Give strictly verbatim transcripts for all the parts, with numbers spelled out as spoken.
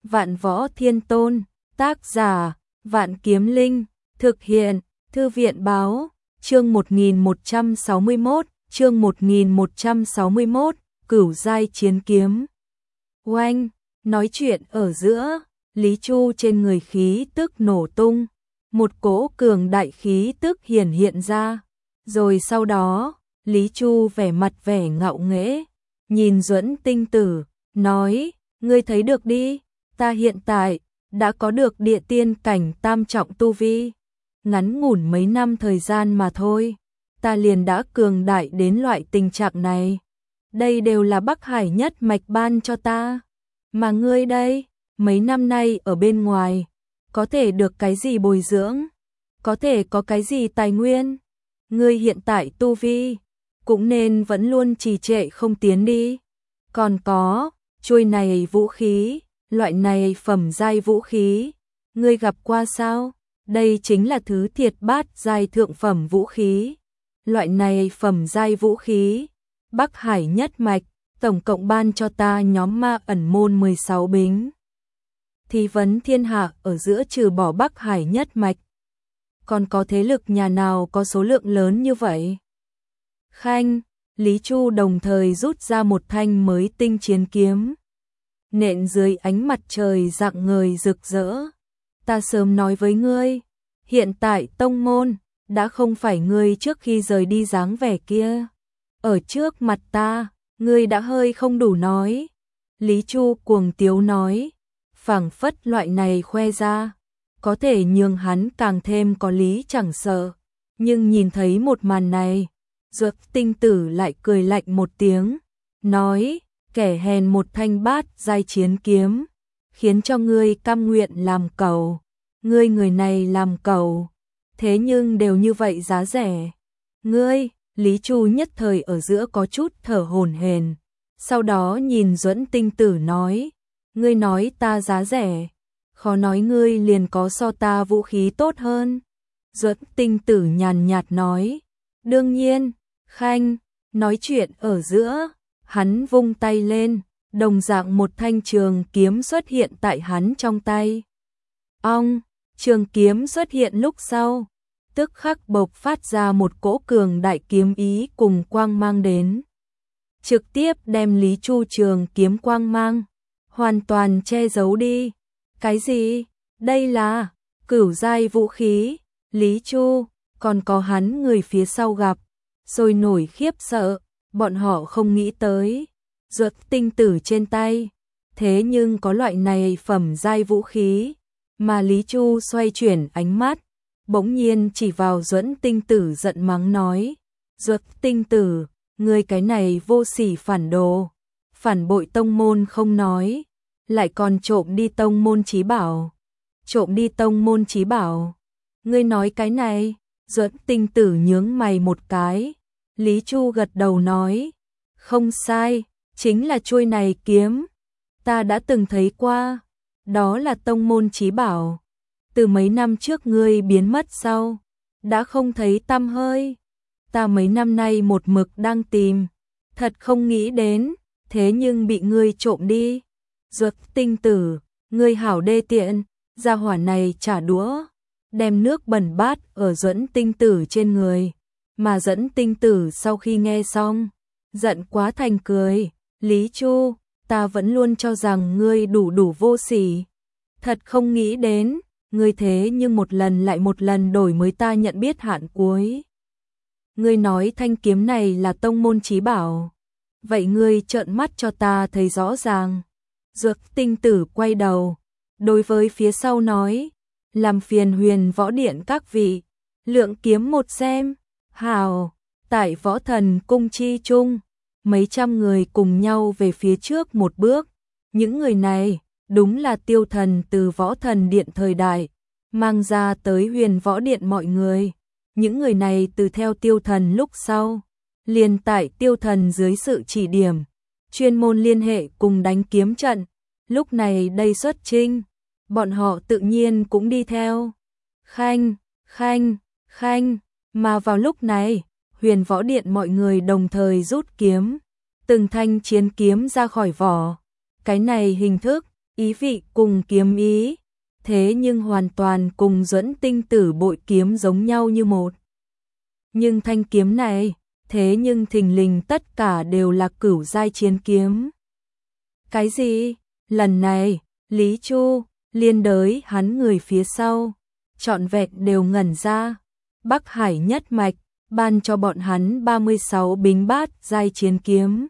Vạn Võ Thiên Tôn, tác giả, Vạn Kiếm Linh, thực hiện, Thư viện báo, chương một nghìn một trăm sáu mươi mốt, chương một nghìn một trăm sáu mươi mốt, Cửu giai chiến kiếm. Oanh, nói chuyện ở giữa, Lý Chu trên người khí tức nổ tung, một cỗ cường đại khí tức hiển hiện ra, rồi sau đó, Lý Chu vẻ mặt vẻ ngạo nghễ, nhìn Duẫn Tinh Tử, nói, ngươi thấy được đi, ta hiện tại đã có được địa tiên cảnh tam trọng tu vi, ngắn ngủn mấy năm thời gian mà thôi, ta liền đã cường đại đến loại tình trạng này. Đây đều là Bắc Hải nhất mạch ban cho ta, mà ngươi đây, mấy năm nay ở bên ngoài, có thể được cái gì bồi dưỡng, có thể có cái gì tài nguyên, ngươi hiện tại tu vi, cũng nên vẫn luôn trì trệ không tiến đi. Còn có, chuôi này vũ khí, loại này phẩm giai vũ khí, ngươi gặp qua sao? Đây chính là thứ thiệt bát giai thượng phẩm vũ khí. Loại này phẩm giai vũ khí, Bắc Hải nhất mạch, tổng cộng ban cho ta nhóm ma ẩn môn mười sáu bính. Thì vấn thiên hạ ở giữa trừ bỏ Bắc Hải nhất mạch, còn có thế lực nhà nào có số lượng lớn như vậy? Khanh, Lý Chu đồng thời rút ra một thanh mới tinh chiến kiếm, nện dưới ánh mặt trời rạng ngời rực rỡ. Ta sớm nói với ngươi, hiện tại tông môn đã không phải ngươi trước khi rời đi dáng vẻ kia. Ở trước mặt ta, ngươi đã hơi không đủ nói. Lý Chu cuồng tiếu nói, phảng phất loại này khoe ra, có thể nhường hắn càng thêm có lý chẳng sợ. Nhưng nhìn thấy một màn này, Duẫn Tinh Tử lại cười lạnh một tiếng, nói, kẻ hèn một thanh bát giai chiến kiếm, khiến cho ngươi cam nguyện làm cẩu. Ngươi người này làm cẩu, thế nhưng đều như vậy giá rẻ. Ngươi, Lý Chu nhất thời ở giữa có chút thở hổn hển, sau đó nhìn Duẫn Tinh Tử nói, ngươi nói ta giá rẻ, khó nói ngươi liền có so ta vũ khí tốt hơn. Duẫn Tinh Tử nhàn nhạt nói, đương nhiên. Khanh, nói chuyện ở giữa, hắn vung tay lên, đồng dạng một thanh trường kiếm xuất hiện tại hắn trong tay. Ong, trường kiếm xuất hiện lúc sau, tức khắc bộc phát ra một cỗ cường đại kiếm ý cùng quang mang đến, trực tiếp đem Lý Chu trường kiếm quang mang hoàn toàn che giấu đi. Cái gì? Đây là cửu giai vũ khí. Lý Chu, còn có hắn người phía sau gặp, rồi nổi khiếp sợ, bọn họ không nghĩ tới, Duẫn Tinh Tử trên tay, thế nhưng có loại này phẩm giai vũ khí, mà Lý Chu xoay chuyển ánh mắt, bỗng nhiên chỉ vào Duẫn Tinh Tử giận mắng nói, Duẫn Tinh Tử, ngươi cái này vô sỉ phản đồ, phản bội tông môn không nói, lại còn trộm đi tông môn chí bảo, trộm đi tông môn chí bảo, ngươi nói cái này? Duẫn Tinh Tử nhướng mày một cái, Lý Chu gật đầu nói, không sai, chính là chuôi này kiếm, ta đã từng thấy qua, đó là tông môn chí bảo, từ mấy năm trước ngươi biến mất sau, đã không thấy tăm hơi, ta mấy năm nay một mực đang tìm, thật không nghĩ đến, thế nhưng bị ngươi trộm đi. Duẫn Tinh Tử, ngươi hảo đê tiện, gia hỏa này trả đũa, đem nước bẩn bát ở Duẫn Tinh Tử trên người, mà Duẫn Tinh Tử sau khi nghe xong, giận quá thành cười, Lý Chu, ta vẫn luôn cho rằng ngươi đủ đủ vô sỉ, thật không nghĩ đến, ngươi thế nhưng một lần lại một lần đổi mới ta nhận biết hạn cuối. Ngươi nói thanh kiếm này là tông môn chí bảo, vậy ngươi trợn mắt cho ta thấy rõ ràng. Duẫn Tinh Tử quay đầu, đối với phía sau nói, làm phiền Huyền Võ Điện các vị, lượng kiếm một xem. Hào, tại Võ Thần cung chi chung, mấy trăm người cùng nhau về phía trước một bước, những người này đúng là tiêu thần từ Võ Thần Điện thời đại, mang ra tới Huyền Võ Điện mọi người, những người này từ theo tiêu thần lúc sau, liền tại tiêu thần dưới sự chỉ điểm, chuyên môn liên hệ cùng đánh kiếm trận, lúc này đây xuất chinh, bọn họ tự nhiên cũng đi theo. Khanh, khanh, khanh, mà vào lúc này, Huyền Võ Điện mọi người đồng thời rút kiếm, từng thanh chiến kiếm ra khỏi vỏ. Cái này hình thức, ý vị cùng kiếm ý, thế nhưng hoàn toàn cùng Duẫn Tinh Tử bội kiếm giống nhau như một. Nhưng thanh kiếm này, thế nhưng thình lình tất cả đều là cửu giai chiến kiếm. Cái gì? Lần này, Lý Chu, liên đới hắn người phía sau, trọn vẹn đều ngẩn ra. Bắc Hải nhất mạch, ban cho bọn hắn ba mươi sáu bính bát giai chiến kiếm.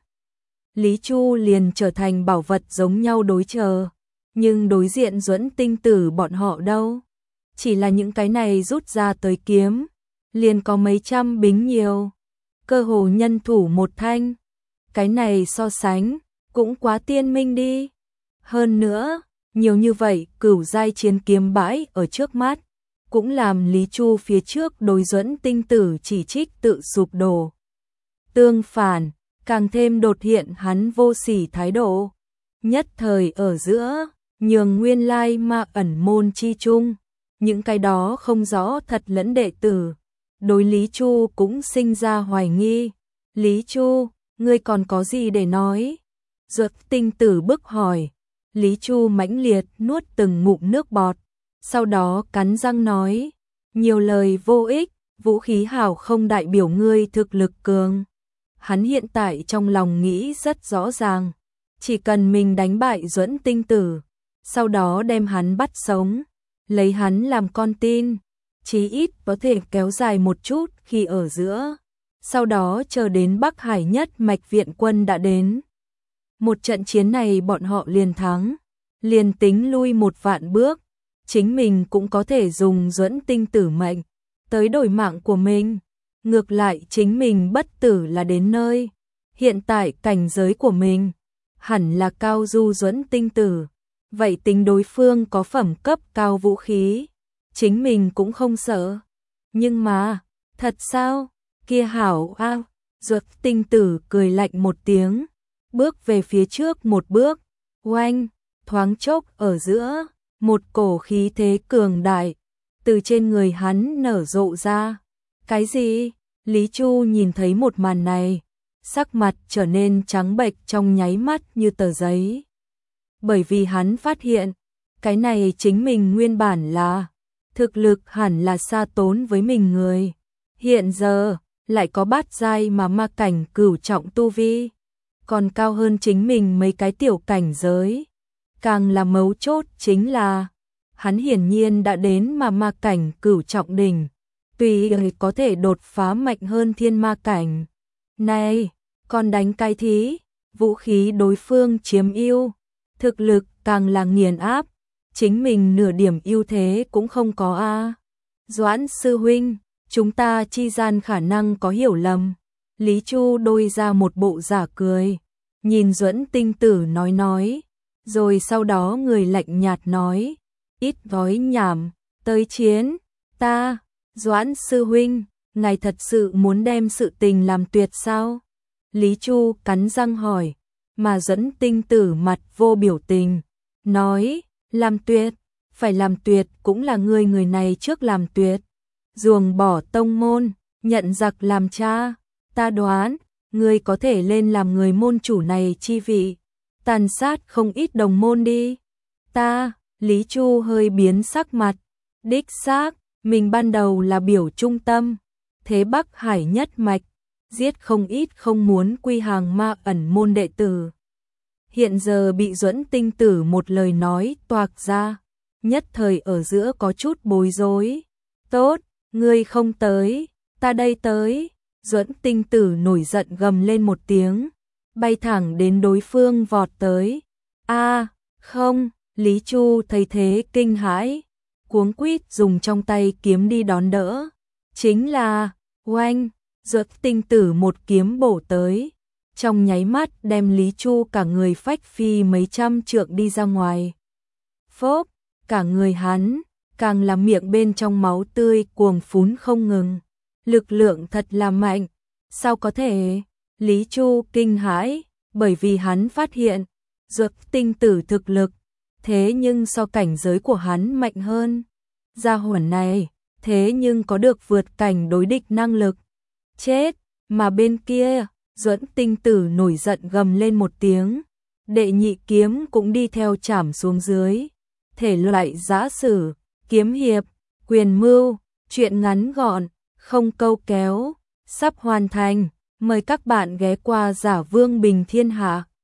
Lý Chu liền trở thành bảo vật giống nhau đối chờ. Nhưng đối diện Duẫn Tinh Tử bọn họ đâu? Chỉ là những cái này rút ra tới kiếm, liền có mấy trăm bính nhiều. Cơ hồ nhân thủ một thanh. Cái này so sánh, cũng quá tiên minh đi. Hơn nữa, nhiều như vậy cửu giai chiến kiếm bãi ở trước mắt, cũng làm Lý Chu phía trước đối Duẫn Tinh Tử chỉ trích tự sụp đổ. Tương phản, càng thêm đột hiện hắn vô sỉ thái độ. Nhất thời ở giữa, nhường nguyên lai ma ẩn môn chi chung, những cái đó không rõ thật lẫn đệ tử. Đối Lý Chu cũng sinh ra hoài nghi. Lý Chu, ngươi còn có gì để nói? Duẫn Tinh Tử bức hỏi. Lý Chu mãnh liệt nuốt từng ngụm nước bọt, sau đó cắn răng nói, nhiều lời vô ích, vũ khí hảo không đại biểu ngươi thực lực cường. Hắn hiện tại trong lòng nghĩ rất rõ ràng, chỉ cần mình đánh bại Duẫn Tinh Tử, sau đó đem hắn bắt sống, lấy hắn làm con tin, chí ít có thể kéo dài một chút khi ở giữa, sau đó chờ đến Bắc Hải nhất mạch viện quân đã đến. Một trận chiến này bọn họ liền thắng, liền tính lui một vạn bước, chính mình cũng có thể dùng Duẫn Tinh Tử mệnh tới đổi mạng của mình. Ngược lại chính mình bất tử là đến nơi. Hiện tại cảnh giới của mình hẳn là cao du Duẫn Tinh Tử, vậy tính đối phương có phẩm cấp cao vũ khí, chính mình cũng không sợ. Nhưng mà, thật sao? Kia hảo a. Duẫn Tinh Tử cười lạnh một tiếng, bước về phía trước một bước, oanh, thoáng chốc ở giữa, một cổ khí thế cường đại từ trên người hắn nở rộ ra. Cái gì? Lý Chu nhìn thấy một màn này, sắc mặt trở nên trắng bệch trong nháy mắt như tờ giấy. Bởi vì hắn phát hiện, cái này chính mình nguyên bản là thực lực hẳn là xa tốn với mình người. Hiện giờ, lại có bát giai mà ma cảnh cửu trọng tu vi, còn cao hơn chính mình mấy cái tiểu cảnh giới. Càng là mấu chốt chính là, hắn hiển nhiên đã đến mà ma cảnh cửu trọng đỉnh, tùy có thể đột phá mạnh hơn thiên ma cảnh. Này, còn đánh cái thí, vũ khí đối phương chiếm ưu, thực lực càng là nghiền áp, chính mình nửa điểm ưu thế cũng không có a. Doãn sư huynh, chúng ta chi gian khả năng có hiểu lầm. Lý Chu đôi ra một bộ giả cười, nhìn Duẫn Tinh Tử nói nói, rồi sau đó người lạnh nhạt nói, ít gói nhảm, tới chiến. Ta, Doãn sư huynh, ngài thật sự muốn đem sự tình làm tuyệt sao? Lý Chu cắn răng hỏi, mà Duẫn Tinh Tử mặt vô biểu tình, nói, làm tuyệt, phải làm tuyệt cũng là ngươi người này trước làm tuyệt. Ruồng bỏ tông môn, nhận giặc làm cha, ta đoán, ngươi có thể lên làm người môn chủ này chi vị, tàn sát không ít đồng môn đi. Ta, Lý Chu hơi biến sắc mặt, đích xác, mình ban đầu là biểu trung tâm, thế Bắc Hải nhất mạch, giết không ít không muốn quy hàng ma ẩn môn đệ tử. Hiện giờ bị Duẫn Tinh Tử một lời nói toạc ra, nhất thời ở giữa có chút bối rối. Tốt, ngươi không tới, ta đây tới. Duẫn Tinh Tử nổi giận gầm lên một tiếng, bay thẳng đến đối phương vọt tới. A, không, Lý Chu thấy thế kinh hãi, cuống quýt dùng trong tay kiếm đi đón đỡ. Chính là, oanh, Duẫn Tinh Tử một kiếm bổ tới, trong nháy mắt đem Lý Chu cả người phách phi mấy trăm trượng đi ra ngoài. Phốp, cả người hắn, càng là miệng bên trong máu tươi cuồng phún không ngừng. Lực lượng thật là mạnh, sao có thể? Lý Chu kinh hãi, bởi vì hắn phát hiện, Duẫn Tinh Tử thực lực, thế nhưng so cảnh giới của hắn mạnh hơn. Gia hỏa này, thế nhưng có được vượt cảnh đối địch năng lực. Chết, mà bên kia, Duẫn Tinh Tử nổi giận gầm lên một tiếng, đệ nhị kiếm cũng đi theo trảm xuống dưới. Thể loại giã sử, kiếm hiệp, quyền mưu, truyện ngắn gọn, không câu kéo, sắp hoàn thành. Mời các bạn ghé qua Giả Vương Bình Thiên Hạ.